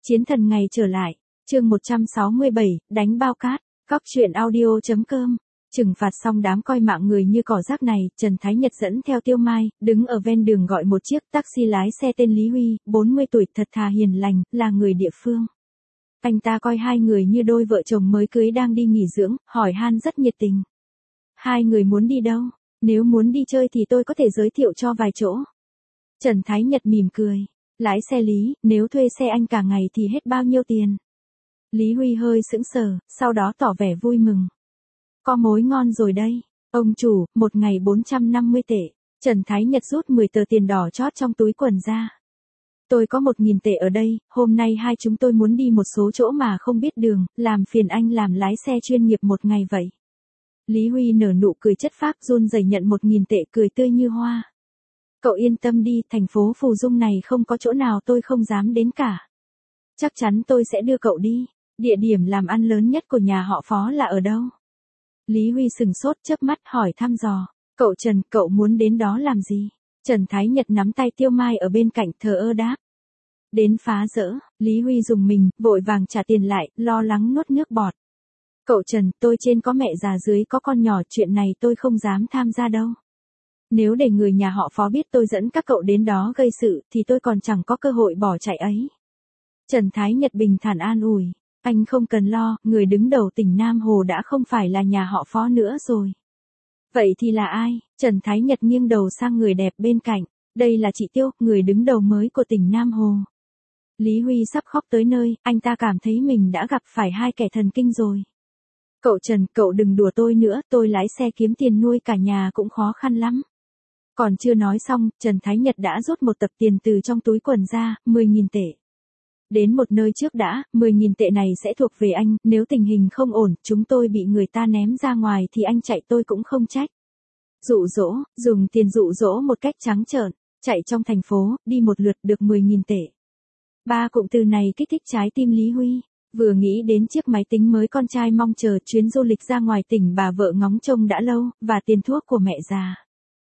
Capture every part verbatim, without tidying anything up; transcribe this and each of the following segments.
Chiến thần ngày trở lại, chương một trăm sáu mươi bảy, đánh bao cát, góc truyện audio.com. Trừng phạt xong đám coi mạng người như cỏ rác này, Trần Thái Nhật dẫn theo Tiêu Mai, đứng ở ven đường gọi một chiếc taxi lái xe tên Lý Huy, bốn mươi tuổi thật thà hiền lành, là người địa phương. Anh ta coi hai người như đôi vợ chồng mới cưới đang đi nghỉ dưỡng, hỏi han rất nhiệt tình. Hai người muốn đi đâu? Nếu muốn đi chơi thì tôi có thể giới thiệu cho vài chỗ. Trần Thái Nhật mỉm cười. Lái xe Lý, nếu thuê xe anh cả ngày thì hết bao nhiêu tiền? Lý Huy hơi sững sờ, sau đó tỏ vẻ vui mừng. Có mối ngon rồi đây. Ông chủ, một ngày bốn trăm năm mươi tệ. Trần Thái Nhật rút mười tờ tiền đỏ chót trong túi quần ra. Tôi có một nghìn tệ ở đây, hôm nay hai chúng tôi muốn đi một số chỗ mà không biết đường, làm phiền anh làm lái xe chuyên nghiệp một ngày vậy. Lý Huy nở nụ cười chất phác run rẩy nhận một nghìn tệ cười tươi như hoa. Cậu yên tâm đi, thành phố Phù Dung này không có chỗ nào tôi không dám đến cả. Chắc chắn tôi sẽ đưa cậu đi. Địa điểm làm ăn lớn nhất của nhà họ Phó là ở đâu? Lý Huy sừng sốt chớp mắt hỏi thăm dò. Cậu Trần, cậu muốn đến đó làm gì? Trần Thái Nhật nắm tay Tiêu Mai ở bên cạnh thờ ơ đáp. Đến phá rỡ, Lý Huy dùng mình, vội vàng trả tiền lại, lo lắng nuốt nước bọt. Cậu Trần, tôi trên có mẹ già dưới có con nhỏ, chuyện này tôi không dám tham gia đâu. Nếu để người nhà họ Phó biết tôi dẫn các cậu đến đó gây sự, thì tôi còn chẳng có cơ hội bỏ chạy ấy. Trần Thái Nhật bình thản an ủi. Anh không cần lo, người đứng đầu tỉnh Nam Hồ đã không phải là nhà họ Phó nữa rồi. Vậy thì là ai? Trần Thái Nhật nghiêng đầu sang người đẹp bên cạnh. Đây là chị Tiêu, người đứng đầu mới của tỉnh Nam Hồ. Lý Huy sắp khóc tới nơi, anh ta cảm thấy mình đã gặp phải hai kẻ thần kinh rồi. Cậu Trần, cậu đừng đùa tôi nữa, tôi lái xe kiếm tiền nuôi cả nhà cũng khó khăn lắm. Còn chưa nói xong, Trần Thái Nhật đã rút một tập tiền từ trong túi quần ra, mười nghìn tệ. Đến một nơi trước đã, mười nghìn tệ này sẽ thuộc về anh, nếu tình hình không ổn, chúng tôi bị người ta ném ra ngoài thì anh chạy tôi cũng không trách. Dụ dỗ, dùng tiền dụ dỗ một cách trắng trợn, chạy trong thành phố, đi một lượt được mười nghìn tệ. Ba cụm từ này kích thích trái tim Lý Huy. Vừa nghĩ đến chiếc máy tính mới con trai mong chờ, chuyến du lịch ra ngoài tỉnh bà vợ ngóng trông đã lâu, và tiền thuốc của mẹ già.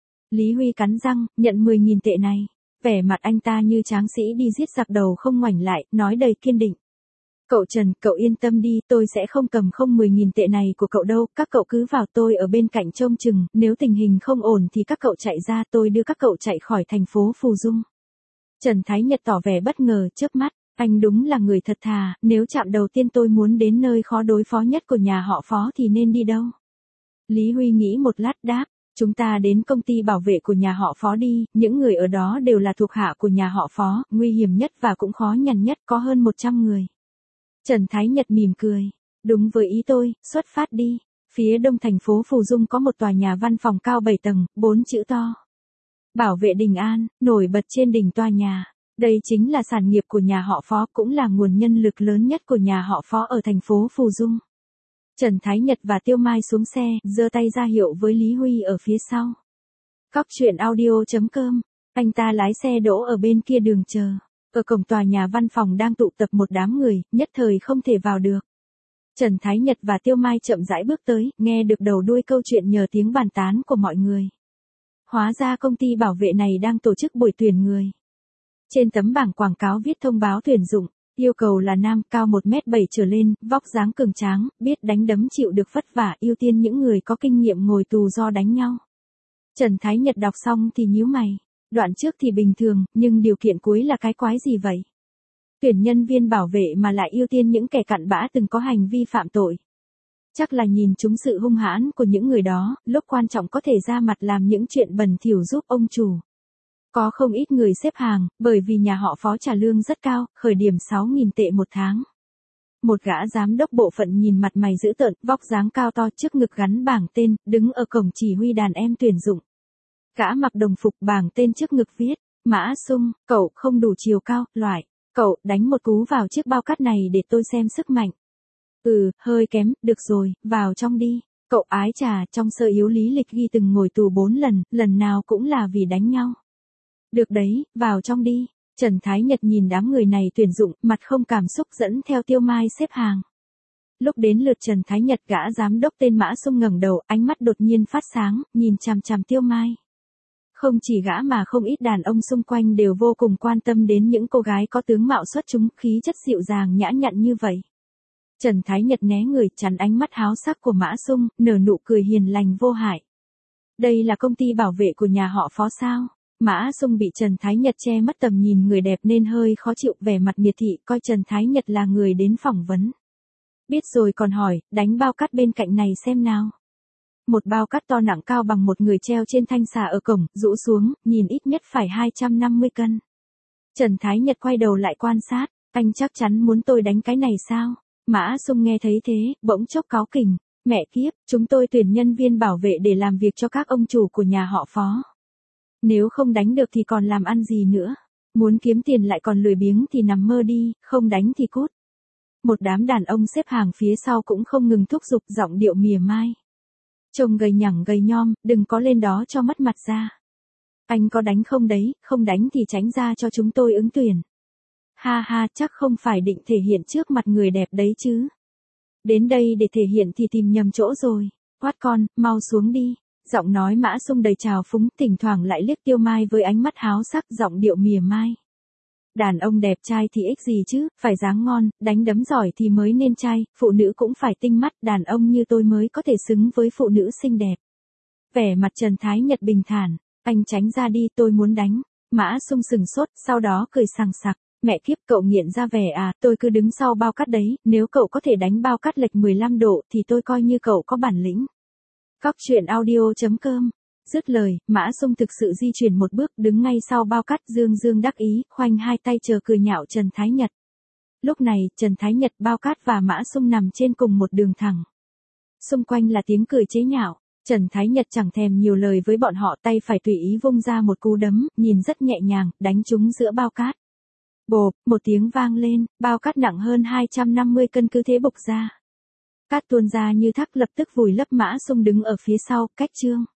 Lý Huy cắn răng, nhận mười nghìn tệ này. Vẻ mặt anh ta như tráng sĩ đi giết giặc đầu không ngoảnh lại, nói đầy kiên định. Cậu Trần, cậu yên tâm đi, tôi sẽ không cầm không mười nghìn tệ này của cậu đâu, các cậu cứ vào tôi ở bên cạnh trông chừng, nếu tình hình không ổn thì các cậu chạy ra, tôi đưa các cậu chạy khỏi thành phố Phù Dung. Trần Thái Nhật tỏ vẻ bất ngờ, chớp mắt, anh đúng là người thật thà, nếu chạm đầu tiên tôi muốn đến nơi khó đối phó nhất của nhà họ Phó thì nên đi đâu? Lý Huy nghĩ một lát đáp. Chúng ta đến công ty bảo vệ của nhà họ Phó đi, những người ở đó đều là thuộc hạ của nhà họ Phó, nguy hiểm nhất và cũng khó nhằn nhất, có hơn một trăm người. Trần Thái Nhật mỉm cười. Đúng với ý tôi, xuất phát đi. Phía đông thành phố Phù Dung có một tòa nhà văn phòng cao bảy tầng, bốn chữ to. Bảo vệ Đình An, nổi bật trên đỉnh tòa nhà. Đây chính là sản nghiệp của nhà họ Phó, cũng là nguồn nhân lực lớn nhất của nhà họ Phó ở thành phố Phù Dung. Trần Thái Nhật và Tiêu Mai xuống xe, giơ tay ra hiệu với Lý Huy ở phía sau. Góc truyện audio.com. Anh ta lái xe đỗ ở bên kia đường chờ. Ở cổng tòa nhà văn phòng đang tụ tập một đám người, nhất thời không thể vào được. Trần Thái Nhật và Tiêu Mai chậm rãi bước tới, nghe được đầu đuôi câu chuyện nhờ tiếng bàn tán của mọi người. Hóa ra công ty bảo vệ này đang tổ chức buổi tuyển người. Trên tấm bảng quảng cáo viết thông báo tuyển dụng. Yêu cầu là nam, cao một mét bảy trở lên, vóc dáng cường tráng, biết đánh đấm chịu được vất vả, ưu tiên những người có kinh nghiệm ngồi tù do đánh nhau. Trần Thái Nhật đọc xong thì nhíu mày. Đoạn trước thì bình thường, nhưng điều kiện cuối là cái quái gì vậy? Tuyển nhân viên bảo vệ mà lại ưu tiên những kẻ cặn bã từng có hành vi phạm tội. Chắc là nhìn trúng sự hung hãn của những người đó, lúc quan trọng có thể ra mặt làm những chuyện bẩn thỉu giúp ông chủ. Có không ít người xếp hàng, bởi vì nhà họ Phó trả lương rất cao, khởi điểm sáu nghìn tệ một tháng. Một gã giám đốc bộ phận nhìn mặt mày dữ tợn, vóc dáng cao to, trước ngực gắn bảng tên, đứng ở cổng chỉ huy đàn em tuyển dụng. Gã mặc đồng phục, bảng tên trước ngực viết, Mã Sung, cậu không đủ chiều cao, loại, cậu đánh một cú vào chiếc bao cát này để tôi xem sức mạnh. Ừ, hơi kém, được rồi, vào trong đi. Cậu ái trà, trong sơ yếu lý lịch ghi từng ngồi tù bốn lần, lần nào cũng là vì đánh nhau. Được đấy, vào trong đi. Trần Thái Nhật nhìn đám người này tuyển dụng, mặt không cảm xúc dẫn theo Tiêu Mai xếp hàng. Lúc đến lượt Trần Thái Nhật, gã giám đốc tên Mã Sung ngẩng đầu, ánh mắt đột nhiên phát sáng, nhìn chằm chằm Tiêu Mai. Không chỉ gã mà không ít đàn ông xung quanh đều vô cùng quan tâm đến những cô gái có tướng mạo xuất chúng, khí chất dịu dàng nhã nhặn như vậy. Trần Thái Nhật né người chắn ánh mắt háo sắc của Mã Sung, nở nụ cười hiền lành vô hại. Đây là công ty bảo vệ của nhà họ Phó sao? Mã Sung bị Trần Thái Nhật che mất tầm nhìn người đẹp nên hơi khó chịu, vẻ mặt miệt thị, coi Trần Thái Nhật là người đến phỏng vấn. Biết rồi còn hỏi, đánh bao cát bên cạnh này xem nào. Một bao cát to nặng cao bằng một người treo trên thanh xà ở cổng, rũ xuống, nhìn ít nhất phải hai trăm năm mươi cân. Trần Thái Nhật quay đầu lại quan sát, anh chắc chắn muốn tôi đánh cái này sao? Mã Sung nghe thấy thế, bỗng chốc cáu kỉnh, mẹ kiếp, chúng tôi tuyển nhân viên bảo vệ để làm việc cho các ông chủ của nhà họ Phó. Nếu không đánh được thì còn làm ăn gì nữa? Muốn kiếm tiền lại còn lười biếng thì nằm mơ đi, không đánh thì cút. Một đám đàn ông xếp hàng phía sau cũng không ngừng thúc giục, giọng điệu mỉa mai. Trông gầy nhẳng gầy nhom, đừng có lên đó cho mất mặt ra. Anh có đánh không đấy, không đánh thì tránh ra cho chúng tôi ứng tuyển. Ha ha, chắc không phải định thể hiện trước mặt người đẹp đấy chứ. Đến đây để thể hiện thì tìm nhầm chỗ rồi. Quát con, mau xuống đi. Giọng nói Mã Sung đầy trào phúng, thỉnh thoảng lại liếc Tiêu Mai với ánh mắt háo sắc, giọng điệu mỉa mai. Đàn ông đẹp trai thì ích gì chứ, phải dáng ngon, đánh đấm giỏi thì mới nên trai, phụ nữ cũng phải tinh mắt, đàn ông như tôi mới có thể xứng với phụ nữ xinh đẹp. Vẻ mặt Trần Thái Nhật bình thản, anh tránh ra đi, tôi muốn đánh. Mã Sung sừng sốt, sau đó cười sằng sặc. Mẹ kiếp, cậu nghiện ra vẻ à, tôi cứ đứng sau bao cát đấy, nếu cậu có thể đánh bao cát lệch mười lăm độ thì tôi coi như cậu có bản lĩnh. Cóc truyện audio chấm com. Dứt lời, Mã Sung thực sự di chuyển một bước, đứng ngay sau bao cát, dương dương đắc ý, khoanh hai tay chờ cười nhạo Trần Thái Nhật. Lúc này, Trần Thái Nhật, bao cát và Mã Sung nằm trên cùng một đường thẳng. Xung quanh là tiếng cười chế nhạo. Trần Thái Nhật chẳng thèm nhiều lời với bọn họ, tay phải tùy ý vung ra một cú đấm, nhìn rất nhẹ nhàng, đánh trúng giữa bao cát. Bộp, một tiếng vang lên, bao cát nặng hơn hai trăm năm mươi cân cứ thế bục ra. Cát tuôn ra như thác, lập tức vùi lấp Mã Sung đứng ở phía sau, cách chương.